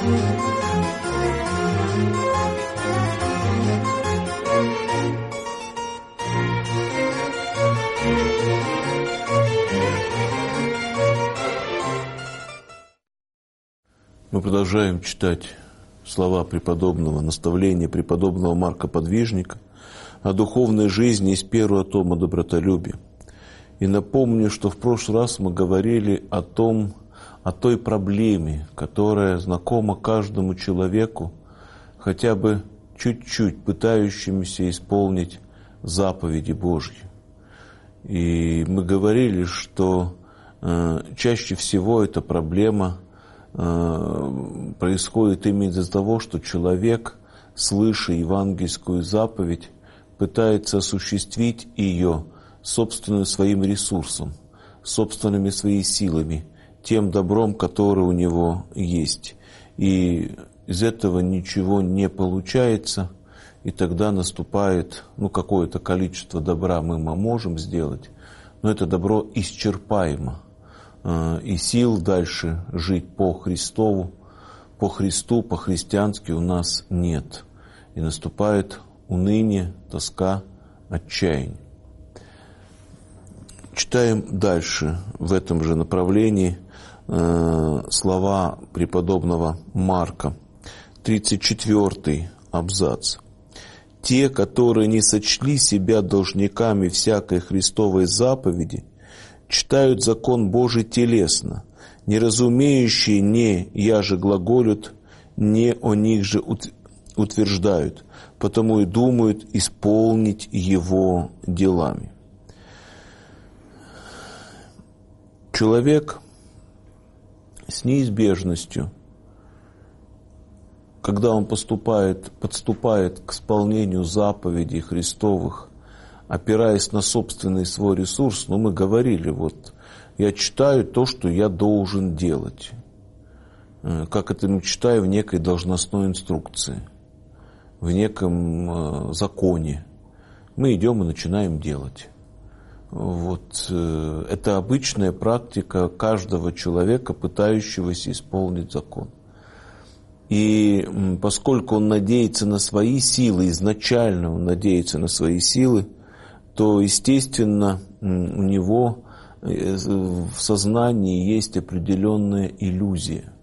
Мы продолжаем читать слова преподобного, наставления преподобного Марка Подвижника о духовной жизни из первого тома «Добротолюбие». И напомню, что в прошлый раз мы говорили о той проблеме, которая знакома каждому человеку, хотя бы чуть-чуть пытающемуся исполнить заповеди Божьи. И мы говорили, что чаще всего эта проблема происходит именно из-за того, что человек, слыша евангельскую заповедь, пытается осуществить ее собственным своим ресурсом, собственными своими силами, тем добром, которое у него есть. И из этого ничего не получается, и тогда наступает, какое-то количество добра мы можем сделать, но это добро исчерпаемо. И сил дальше жить по Христу, по-христиански у нас нет. И наступает уныние, тоска, отчаяние. Читаем дальше в этом же направлении слова преподобного Марка, 34-й абзац. «Те, которые не сочли себя должниками всякой Христовой заповеди, читают закон Божий телесно, не разумеющие не я же глаголют, не о них же утверждают, потому и думают исполнить его делами». Человек с неизбежностью, когда он подступает к исполнению заповедей Христовых, опираясь на собственный свой ресурс, мы говорили, я читаю то, что я должен делать. Как это мы читаем в некой должностной инструкции, в неком законе. Мы идем и начинаем делать. Это обычная практика каждого человека, пытающегося исполнить закон. И поскольку он надеется на свои силы, изначально он надеется на свои силы, то, естественно, у него в сознании есть определенная иллюзия.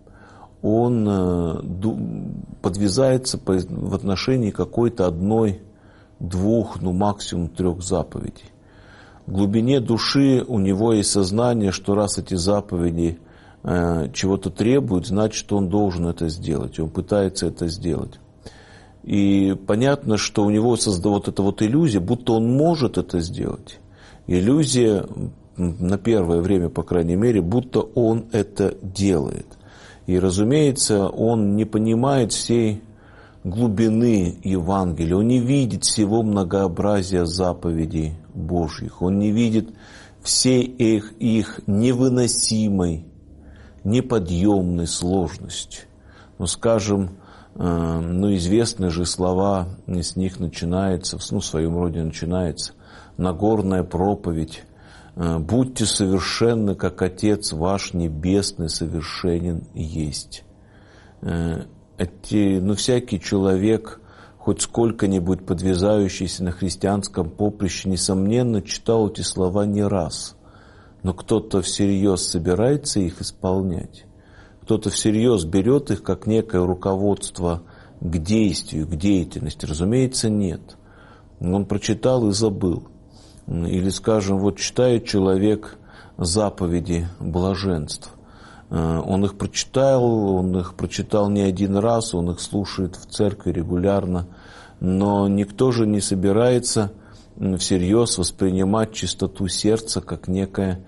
Он подвязается в отношении какой-то одной, двух, максимум 3 заповедей. В глубине души у него есть сознание, что раз эти заповеди чего-то требуют, значит, он должен это сделать. Он пытается это сделать. И понятно, что у него создает эта иллюзия, будто он может это сделать. Иллюзия, на первое время, по крайней мере, будто он это делает. И, разумеется, он не понимает всей глубины Евангелия, он не видит всего многообразия заповедей Божьих, он не видит всей их невыносимой, неподъемной сложности. Известные же слова, с них начинается, в своем роде начинается Нагорная проповедь. «Будьте совершенны, как Отец ваш Небесный совершенен есть». Всякий человек, хоть сколько-нибудь подвязающийся на христианском поприще, несомненно, читал эти слова не раз. Но кто-то всерьез собирается их исполнять. Кто-то всерьез берет их как некое руководство к действию, к деятельности. Разумеется, нет. Он прочитал и забыл. Или, читает человек заповеди блаженств. Он их прочитал не один раз, он их слушает в церкви регулярно, но никто же не собирается всерьез воспринимать чистоту сердца как некое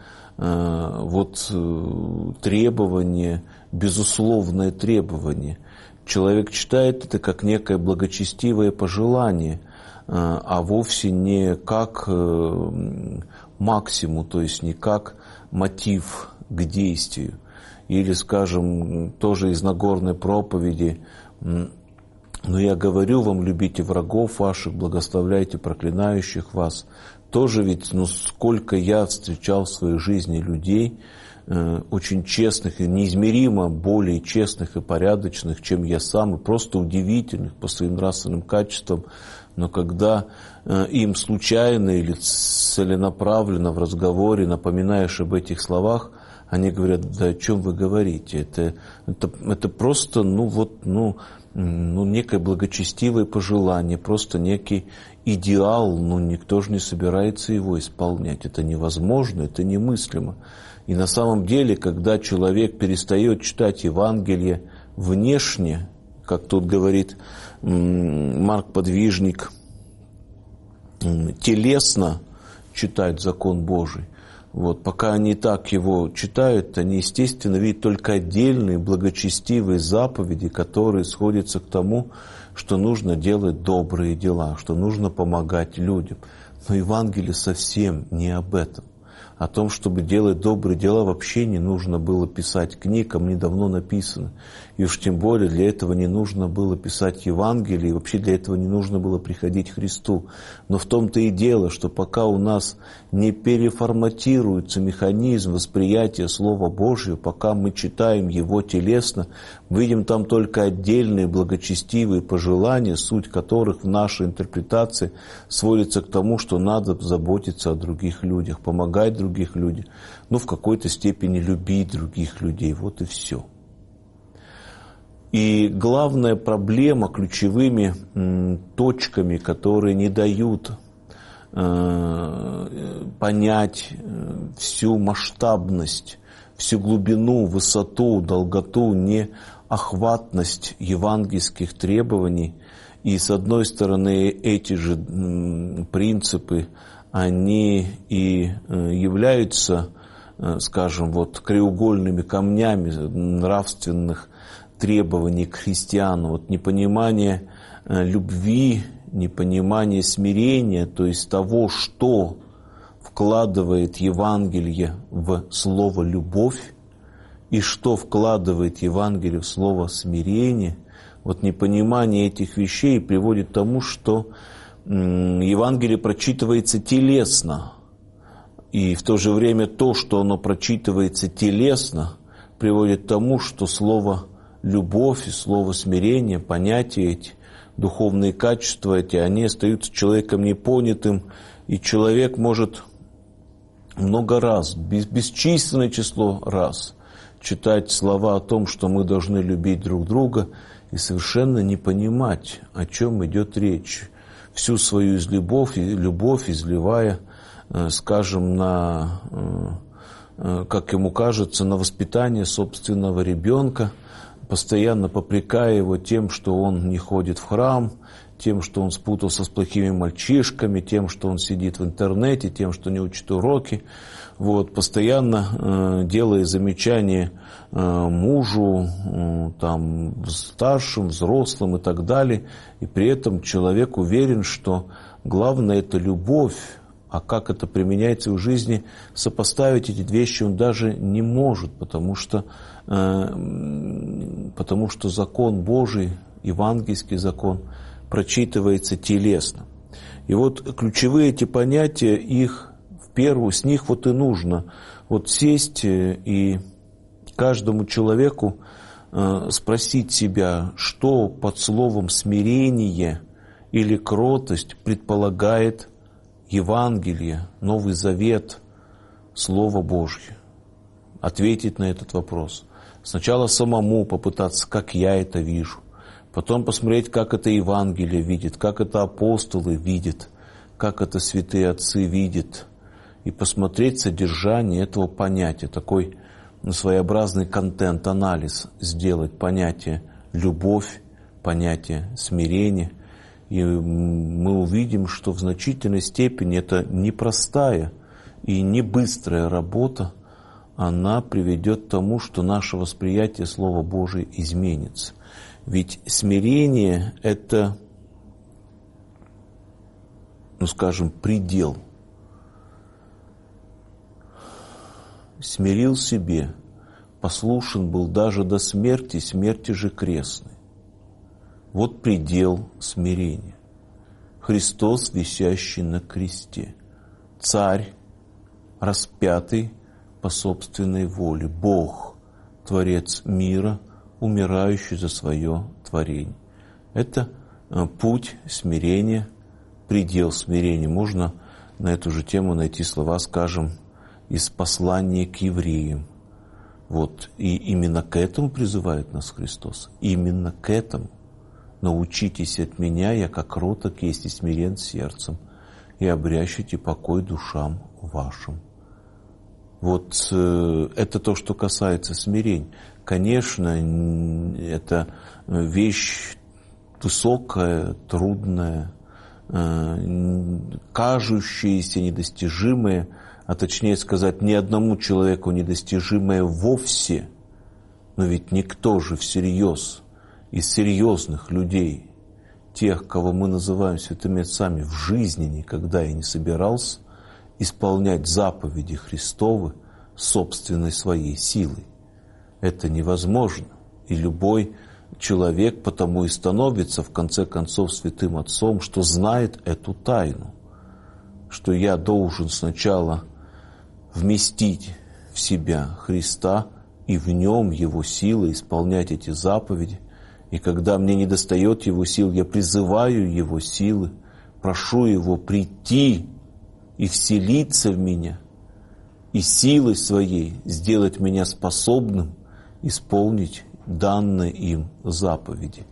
требование, безусловное требование. Человек читает это как некое благочестивое пожелание, а вовсе не как максимум, то есть не как мотив к действию. Или, тоже из Нагорной проповеди: «Но я говорю вам, любите врагов ваших, благословляйте проклинающих вас». Тоже ведь, сколько я встречал в своей жизни людей, очень честных и неизмеримо более честных и порядочных, чем я сам, и просто удивительных по своим нравственным качествам. Но когда им случайно или целенаправленно в разговоре напоминаешь об этих словах, они говорят: да о чем вы говорите? Это просто, некое благочестивое пожелание, просто некий идеал, никто же не собирается его исполнять. Это невозможно, это немыслимо. И на самом деле, когда человек перестает читать Евангелие внешне, как тут говорит Марк Подвижник, телесно читать закон Божий, пока они так его читают, они, естественно, видят только отдельные благочестивые заповеди, которые сходятся к тому, что нужно делать добрые дела, что нужно помогать людям. Но Евангелие совсем не об этом. О том, чтобы делать добрые дела, вообще не нужно было писать книг, они давно написаны. И уж тем более для этого не нужно было писать Евангелие, и вообще для этого не нужно было приходить к Христу. Но в том-то и дело, что пока у нас не переформатируется механизм восприятия Слова Божьего, пока мы читаем его телесно, видим там только отдельные благочестивые пожелания, суть которых в нашей интерпретации сводится к тому, что надо заботиться о других людях, помогать других людям, в какой-то степени любить других людей. Вот и все. И главная проблема, ключевыми точками, которые не дают понять всю масштабность, всю глубину, высоту, долготу, неохватность евангельских требований. И с одной стороны, эти же принципы, они и являются, скажем, краеугольными камнями нравственных требований к христианам. Непонимание любви, непонимание смирения, то есть того, что вкладывает Евангелие в слово «любовь» и что вкладывает Евангелие в слово «смирение», непонимание этих вещей приводит к тому, что Евангелие прочитывается телесно, и в то же время то, что оно прочитывается телесно, приводит к тому, что слово «любовь» и слово «смирение», понятия эти, духовные качества эти, они остаются человеком непонятым, и человек может много раз, бесчисленное число раз читать слова о том, что мы должны любить друг друга, и совершенно не понимать, о чем идет речь. Всю свою любовь изливая, скажем, как ему кажется, на воспитание собственного ребенка, постоянно попрекая его тем, что он не ходит в храм, тем, что он спутался с плохими мальчишками, тем, что он сидит в интернете, тем, что не учит уроки, постоянно делая замечания мужу, старшим, взрослым и так далее. И при этом человек уверен, что главное – это любовь, а как это применяется в жизни, сопоставить эти вещи он даже не может, потому что закон Божий, евангельский закон, прочитывается телесно. И ключевые эти понятия, с них и нужно сесть и каждому человеку спросить себя, что под словом «смирение» или «кротость» предполагает Евангелие, Новый Завет, Слово Божье. Ответить на этот вопрос. Сначала самому попытаться, как я это вижу. Потом посмотреть, как это Евангелие видит, как это апостолы видят, как это святые отцы видят. И посмотреть содержание этого понятия, такой своеобразный контент-анализ сделать, понятие любовь, понятие смирение. И мы увидим, что в значительной степени это непростая и не быстрая работа, она приведет к тому, что наше восприятие Слова Божия изменится. Ведь смирение – это, предел. Смирил себе, послушен был даже до смерти, смерти же крестной. Вот предел смирения. Христос, висящий на кресте, Царь, распятый, по собственной воле. Бог, Творец мира, умирающий за свое творение. Это путь смирения, предел смирения. Можно на эту же тему найти слова, скажем, из послания к евреям. Вот. И именно к этому призывает нас Христос. Именно к этому. Научитесь от меня, я как кроток есть и смирен сердцем, и обрящите покой душам вашим. Вот это то, что касается смирения. Конечно, это вещь высокая, трудная, кажущаяся недостижимая, а точнее сказать, ни одному человеку недостижимая вовсе. Но ведь никто же всерьез из серьезных людей, тех, кого мы называем святыми отцами, в жизни никогда и не собирался исполнять заповеди Христовы собственной своей силой. Это невозможно. И любой человек потому и становится в конце концов святым отцом, что знает эту тайну, что я должен сначала вместить в себя Христа и в нем Его силы исполнять эти заповеди. И когда мне недостает Его сил, я призываю Его силы, прошу Его прийти и вселиться в меня, и силой своей сделать меня способным исполнить данные им заповеди.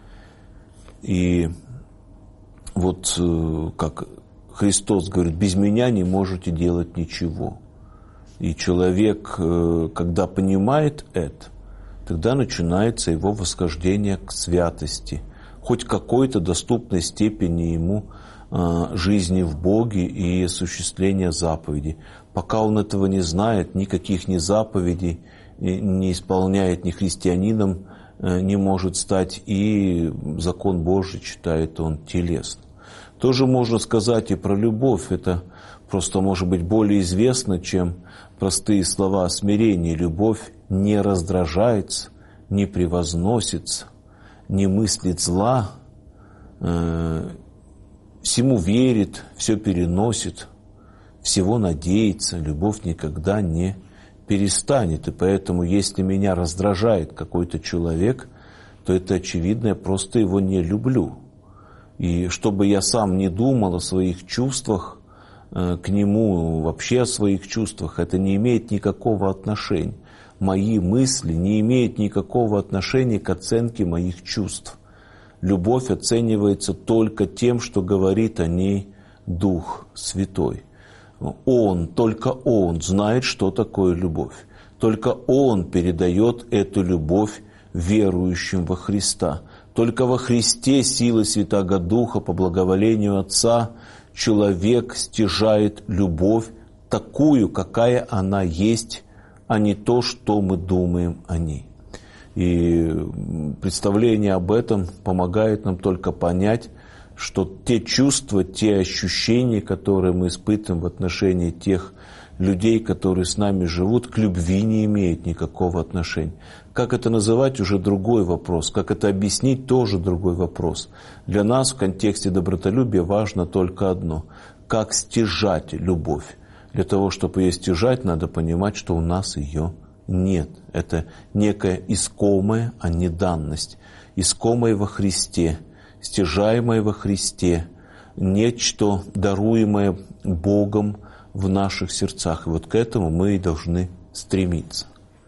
И вот как Христос говорит, без меня не можете делать ничего. И человек, когда понимает это, тогда начинается его восхождение к святости, хоть какой-то доступной степени ему жизни в Боге и осуществления заповедей. Пока он этого не знает, никаких ни заповедей не исполняет, ни христианином не может стать, и закон Божий читает он телесно. Тоже можно сказать и про любовь. Это просто может быть более известно, чем простые слова о смирении. Любовь не раздражается, не превозносится, не мыслит зла, всему верит, все переносит, всего надеется. Любовь никогда не перестанет. И поэтому, если меня раздражает какой-то человек, то это очевидно, я просто его не люблю. И чтобы я сам не думал о своих чувствах к нему, вообще о своих чувствах, это не имеет никакого отношения. Мои мысли не имеют никакого отношения к оценке моих чувств. Любовь оценивается только тем, что говорит о ней Дух Святой. Он, только Он знает, что такое любовь. Только Он передает эту любовь верующим во Христа. Только во Христе силой Святаго Духа по благоволению Отца человек стяжает любовь такую, какая она есть, а не то, что мы думаем о ней. И представление об этом помогает нам только понять, что те чувства, те ощущения, которые мы испытываем в отношении тех людей, которые с нами живут, к любви не имеют никакого отношения. Как это называть, уже другой вопрос. Как это объяснить, тоже другой вопрос. Для нас в контексте добротолюбия важно только одно. Как стяжать любовь. Для того, чтобы ее стяжать, надо понимать, что у нас ее нет. Это некая искомая, а не данность. Искомая во Христе, стяжаемое во Христе, нечто, даруемое Богом в наших сердцах. И вот к этому мы и должны стремиться.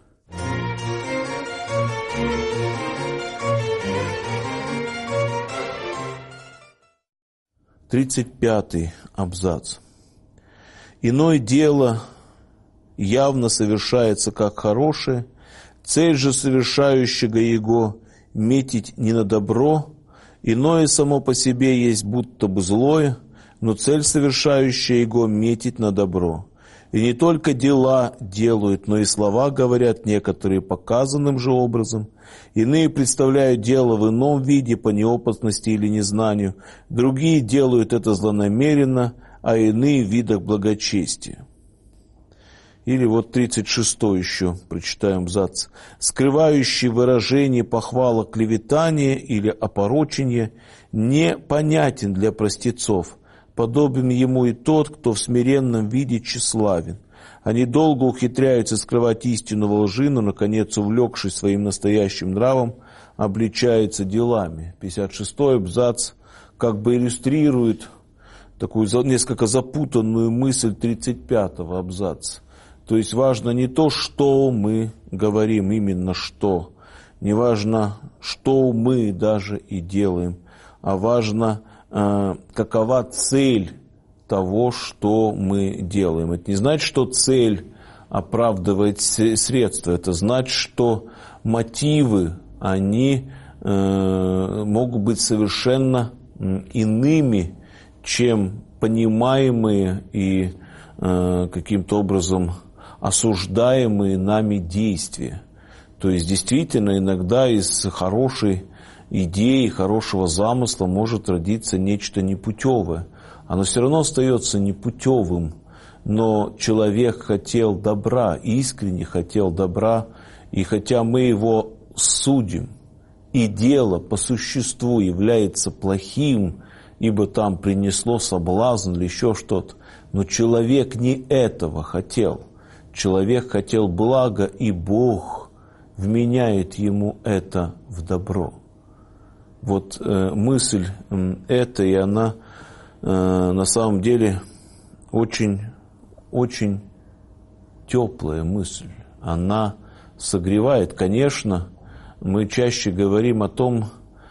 Тридцать 35-й абзац. Иное дело явно совершается как хорошее, цель же совершающего его метить не на добро, иное само по себе есть будто бы злое, но цель совершающая его метить на добро. И не только дела делают, но и слова говорят некоторые показанным же образом. Иные представляют дело в ином виде по неопытности или незнанию, другие делают это злонамеренно, а иные в видах благочестия. Или вот 36-й еще, прочитаем абзац. «Скрывающий выражение похвала клеветания или опорочения непонятен для простецов. Подобен ему и тот, кто в смиренном виде тщеславен. Они долго ухитряются скрывать истину во лжи, но, наконец, увлекшись своим настоящим нравом, обличаются делами. 56-й абзац как бы иллюстрирует такую несколько запутанную мысль 35-го абзаца. То есть важно не то, что мы говорим, именно что. Не важно, что мы даже и делаем, а важно, какова цель того, что мы делаем. Это не значит, что цель оправдывает средства. Это значит, что мотивы, они могут быть совершенно иными, чем понимаемые и каким-то образом осуждаемые нами действия. То есть действительно иногда из хорошей идеи, хорошего замысла может родиться нечто непутевое. Оно все равно остается непутевым, но человек хотел добра, искренне хотел добра, и хотя мы его судим, и дело по существу является плохим, ибо там принесло соблазн или еще что-то, но человек не этого хотел. Человек хотел блага, и Бог вменяет ему это в добро. Вот мысль эта, и она на самом деле очень, очень теплая мысль. Она согревает. Конечно, мы чаще говорим о том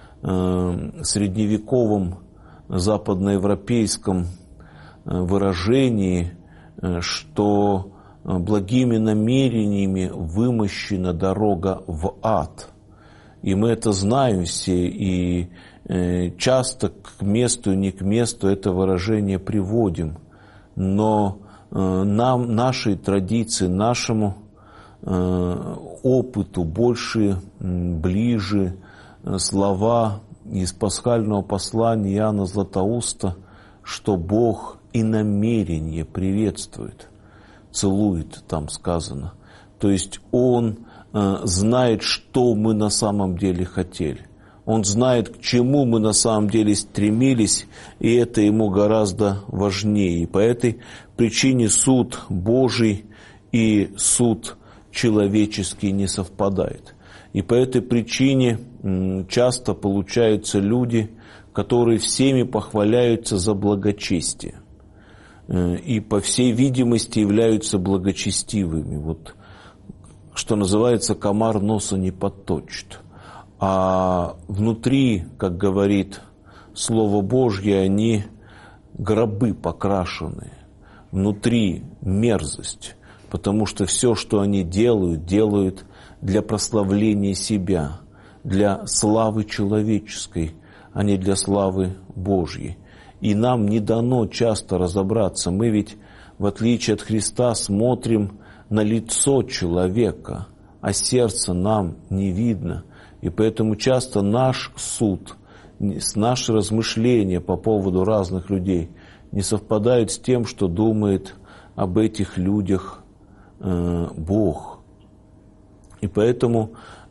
средневековом западноевропейском выражении, что благими намерениями вымощена дорога в ад. И мы это знаем все, и часто к месту и не к месту это выражение приводим. Но нам, нашей традиции, нашему опыту больше, ближе слова из пасхального послания Иоанна Златоуста, что Бог и намерение приветствует, целует, там сказано. То есть Он знает, что мы на самом деле хотели. Он знает, к чему мы на самом деле стремились, и это Ему гораздо важнее. И по этой причине суд Божий и суд человеческий не совпадает. И по этой причине часто получаются люди, которые всеми похваляются за благочестие. И по всей видимости являются благочестивыми. Вот, что называется, комар носа не подточит. А внутри, как говорит Слово Божье, они гробы покрашенные. Внутри мерзость, потому что все, что они делают, делают для прославления себя, для славы человеческой, а не для славы Божьей. И нам не дано часто разобраться. Мы ведь, в отличие от Христа, смотрим на лицо человека, а сердце нам не видно. И поэтому часто наш суд, наши размышления по поводу разных людей не совпадают с тем, что думает об этих людях Бог. И поэтому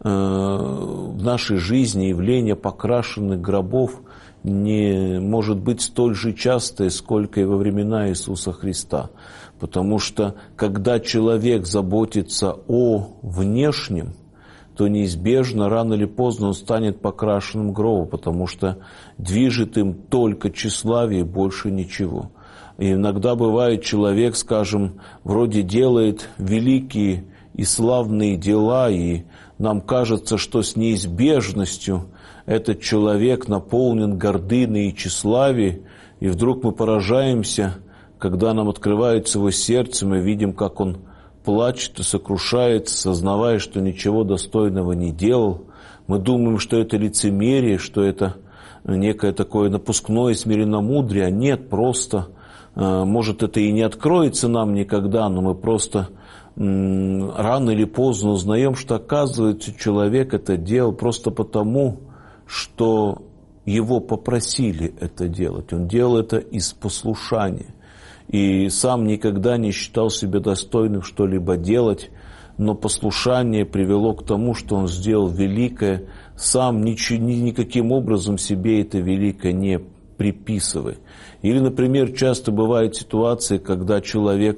в нашей жизни явление покрашенных гробов не может быть столь же частое, сколько и во времена Иисуса Христа. Потому что когда человек заботится о внешнем, то неизбежно, рано или поздно он станет покрашенным гробом, потому что движет им только тщеславие и больше ничего. И иногда бывает, человек, скажем, вроде делает великие и славные дела, и нам кажется, что с неизбежностью этот человек наполнен гордыней и тщеславием, и вдруг мы поражаемся, когда нам открывается его сердце, мы видим, как он плачет и сокрушается, сознавая, что ничего достойного не делал. Мы думаем, что это лицемерие, что это некое такое напускное смиренномудрие, а нет, просто, может, это и не откроется нам никогда, но мы просто рано или поздно узнаем, что, оказывается, человек это делал просто потому, что его попросили это делать. Он делал это из послушания. И сам никогда не считал себя достойным что-либо делать, но послушание привело к тому, что он сделал великое, сам никаким образом себе это великое не приписывая. Или, например, часто бывают ситуации, когда человек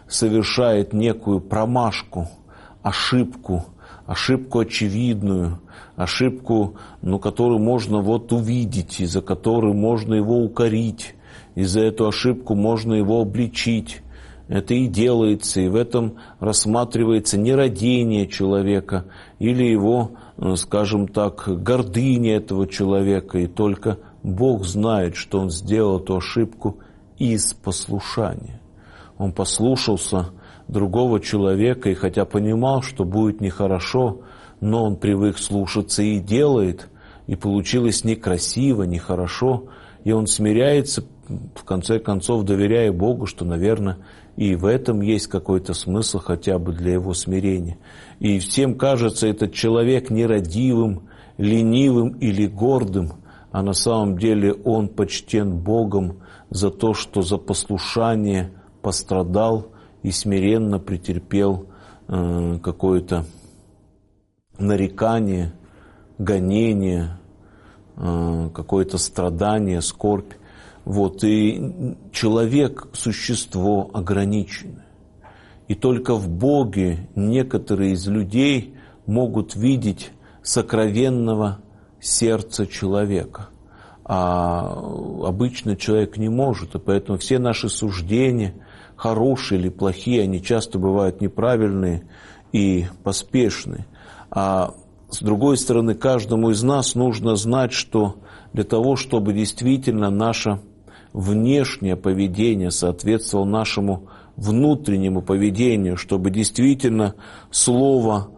совершает некую промашку, ошибку очевидную, ошибку, которую можно увидеть, и за которую можно его укорить, и за эту ошибку можно его обличить. Это и делается, и в этом рассматривается нерадение человека или его, скажем так, гордыня этого человека, и только Бог знает, что он сделал эту ошибку из послушания. Он послушался другого человека, и хотя понимал, что будет нехорошо, но он привык слушаться и делает, и получилось некрасиво, нехорошо, и он смиряется, в конце концов доверяя Богу, что, наверное, и в этом есть какой-то смысл хотя бы для его смирения. И всем кажется этот человек нерадивым, ленивым или гордым, а на самом деле он почтен Богом за то, что за послушание пострадал и смиренно претерпел какое-то нарекание, гонение, какое-то страдание, скорбь. И человек – существо ограниченное. И только в Боге некоторые из людей могут видеть сокровенного сердца человека. А обычный человек не может. И поэтому все наши суждения, хорошие или плохие, они часто бывают неправильные и поспешные. А с другой стороны, каждому из нас нужно знать, что для того, чтобы действительно наше внешнее поведение соответствовало нашему внутреннему поведению, чтобы действительно слово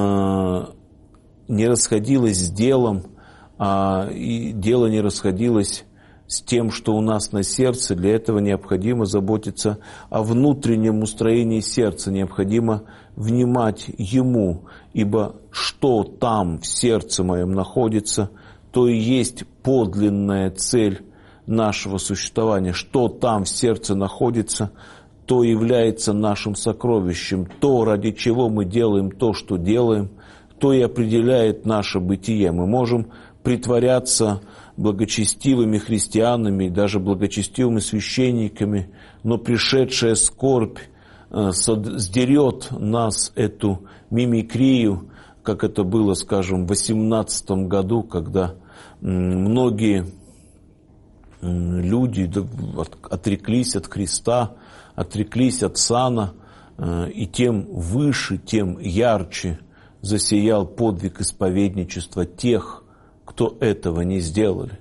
не расходилось с делом, и дело не расходилось с тем, что у нас на сердце. Для этого необходимо заботиться о внутреннем устроении сердца, необходимо внимать ему, ибо что там в сердце моем находится, то и есть подлинная цель нашего существования. Что там в сердце находится, то является нашим сокровищем. То, ради чего мы делаем то, что делаем, то и определяет наше бытие. Мы можем притворяться благочестивыми христианами, даже благочестивыми священниками, но пришедшая скорбь сдерет нас эту мимикрию, как это было, скажем, в 18 году, когда многие люди отреклись от креста, отреклись от сана, и тем выше, тем ярче засиял подвиг исповедничества тех, кто этого не сделали.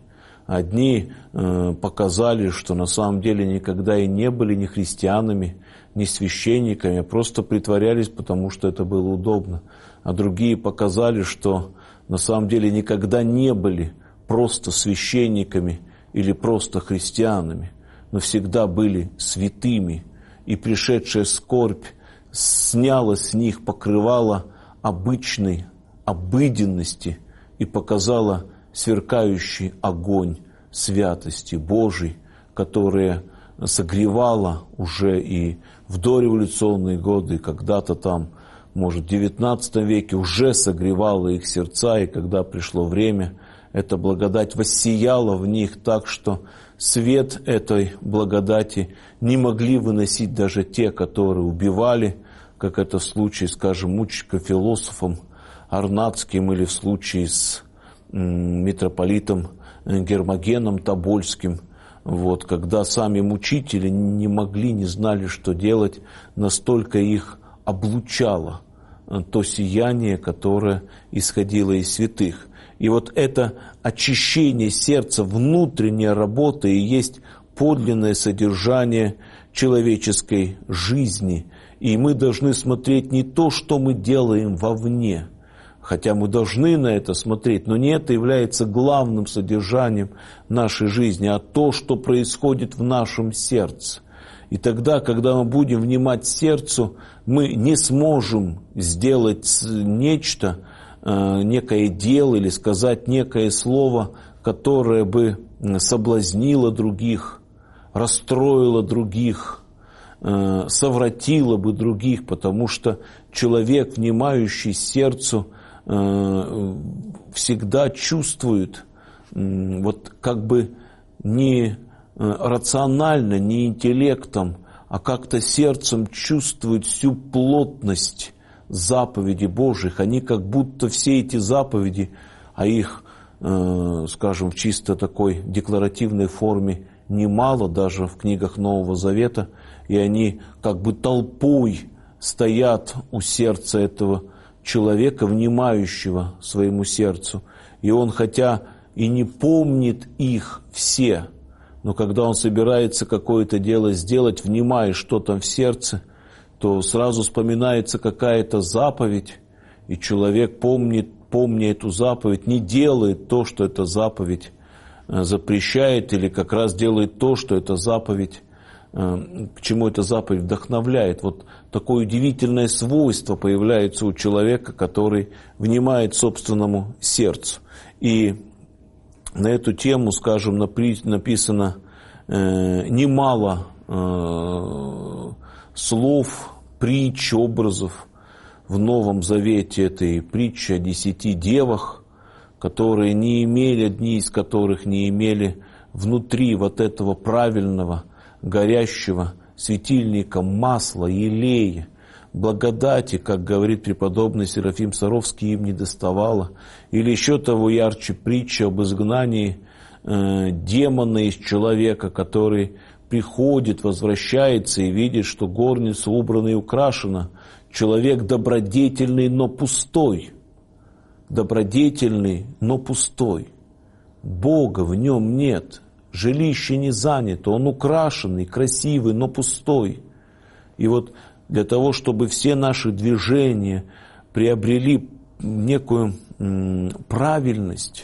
Одни показали, что на самом деле никогда и не были ни христианами, ни священниками, а просто притворялись, потому что это было удобно. А другие показали, что на самом деле никогда не были просто священниками или просто христианами, но всегда были святыми, и пришедшая скорбь сняла с них покрывало обычной обыденности и показала сверкающий огонь святости Божией, которая согревала уже и в дореволюционные годы, и когда-то там, может, в XIX веке уже согревала их сердца, и когда пришло время, эта благодать воссияла в них так, что свет этой благодати не могли выносить даже те, которые убивали, как это в случае, скажем, мучеником-философом Арнатским или в случае с митрополитом Гермогеном Тобольским, когда сами мучители не могли, не знали, что делать, настолько их облучало то сияние, которое исходило из святых. И это очищение сердца, внутренняя работа и есть подлинное содержание человеческой жизни. И мы должны смотреть не то, что мы делаем вовне, хотя мы должны на это смотреть, но не это является главным содержанием нашей жизни, а то, что происходит в нашем сердце. И тогда, когда мы будем внимать сердцу, мы не сможем сделать нечто, некое дело или сказать некое слово, которое бы соблазнило других, расстроило других, совратило бы других, потому что человек, внимающий сердцу, всегда чувствует не рационально, не интеллектом, а как-то сердцем чувствует всю плотность заповедей Божьих. Они как будто все эти заповеди, а их, скажем, в чисто такой декларативной форме немало, даже в книгах Нового Завета, и они как бы толпой стоят у сердца этого человека, внимающего своему сердцу. И он, хотя и не помнит их все, но когда он собирается какое-то дело сделать, внимая, что там в сердце, то сразу вспоминается какая-то заповедь, и человек, помня эту заповедь, не делает то, что эта заповедь запрещает, или как раз делает то, что эта заповедь, к чему эта заповедь вдохновляет. Вот такое удивительное свойство появляется у человека, который внимает собственному сердцу. И на эту тему, скажем, написано немало слов, притч, образов в Новом Завете. Это и притча о 10 девах, которые не имели, одни из которых не имели внутри вот этого правильного, горящего светильника масла, елея, благодати, как говорит преподобный Серафим Саровский, им не доставало. Или еще того ярче притча об изгнании демона из человека, который приходит, возвращается и видит, что горница убрана и украшена. Человек добродетельный, но пустой. Добродетельный, но пустой. Бога в нем нет. Жилище не занято, он украшенный, красивый, но пустой. И вот для того, чтобы все наши движения приобрели некую правильность,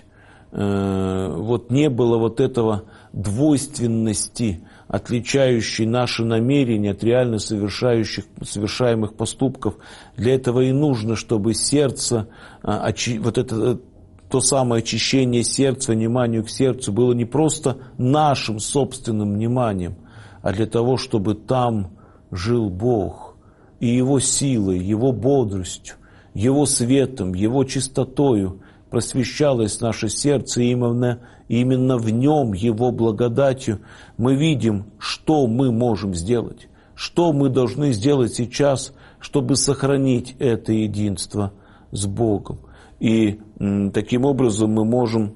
вот не было вот этого двойственности, отличающей наши намерения от реально совершаемых поступков, для этого и нужно, чтобы сердце, вот это то самое очищение сердца, вниманию к сердцу было не просто нашим собственным вниманием, а для того, чтобы там жил Бог, и Его силой, Его бодростью, Его светом, Его чистотою просвещалось наше сердце, и именно в нем, Его благодатью, мы видим, что мы можем сделать, что мы должны сделать сейчас, чтобы сохранить это единство с Богом. И таким образом мы можем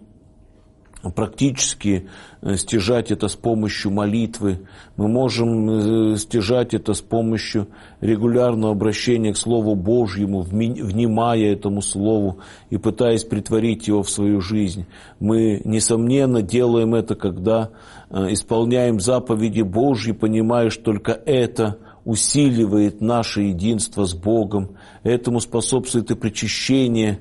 практически стяжать это с помощью молитвы, мы можем стяжать это с помощью регулярного обращения к Слову Божьему, внимая этому Слову и пытаясь претворить его в свою жизнь. Мы, несомненно, делаем это, когда исполняем заповеди Божьи, понимая, что только это усиливает наше единство с Богом, этому способствует и причащение,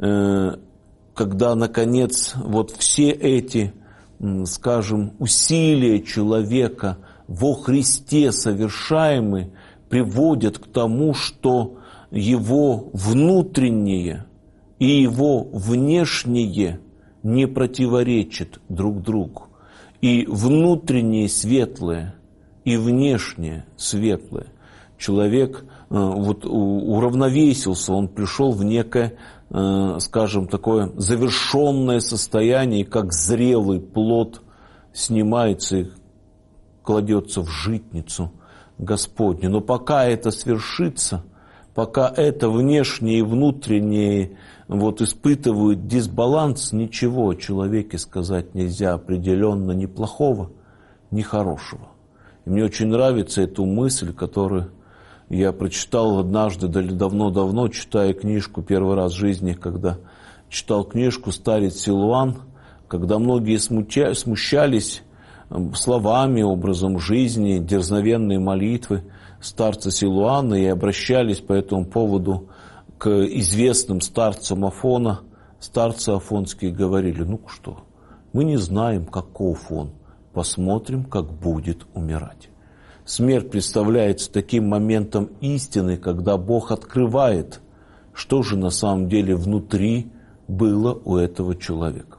когда, наконец, вот все эти, скажем, усилия человека во Христе совершаемые приводят к тому, что его внутреннее и его внешнее не противоречат друг другу. И внутреннее светлое, и внешнее светлое. Человек вот уравновесился, он пришел в некое, скажем, такое завершенное состояние, как зрелый плод снимается и кладется в житницу Господню. Но пока это свершится, пока это внешнее и внутреннее вот испытывают дисбаланс, ничего о человеке сказать нельзя определенно ни плохого, ни хорошего. И мне очень нравится эта мысль, которую я прочитал однажды, давно-давно, читая книжку первый раз в жизни, когда читал книжку «Старец Силуан», когда многие смущались словами, образом жизни, дерзновенной молитвы старца Силуана и обращались по этому поводу к известным старцам Афона. Старцы афонские говорили: ну что, мы не знаем, каков он, посмотрим, как будет умирать. Смерть представляется таким моментом истины, когда Бог открывает, что же на самом деле внутри было у этого человека.